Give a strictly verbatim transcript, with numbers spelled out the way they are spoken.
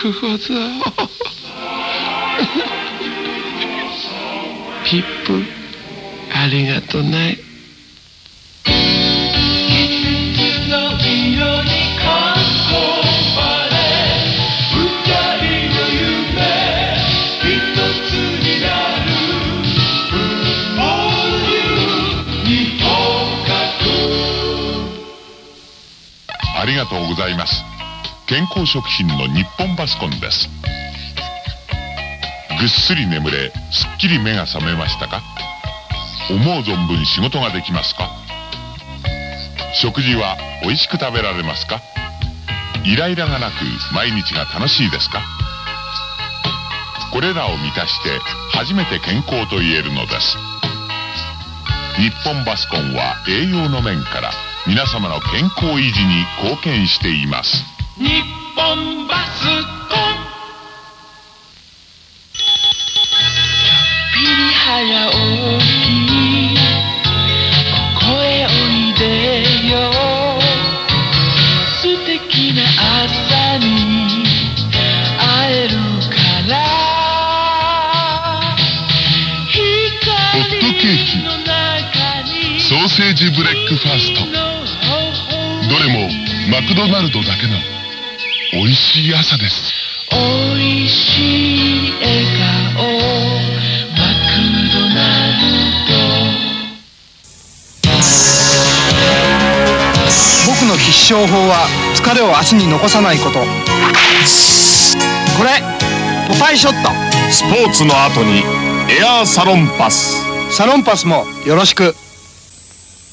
くほどピップありがとね。 ありがとうございます。健康食品の日本バスコンです。ぐっすり眠れ、すっきり目が覚めましたか？思う存分仕事ができますか？食事は美味しく食べられますか？イライラがなく毎日が楽しいですか？これらを満たして初めて健康と言えるのです。日本バスコンは栄養の面から皆様の健康維持に貢献しています。 日本バスコン。ちょっぴり早起き、ここへおいでよ。素敵な朝に会えるから。 ホットケーキ、ソーセージブレックファースト、どれもマクドナルドだけの美味しい朝です。 美味しい笑顔、マクドナルド。僕の必勝法は疲れを足に残さないこと。これポパイショット。 スポーツの後にエアーサロンパス。 サロンパスもよろしく。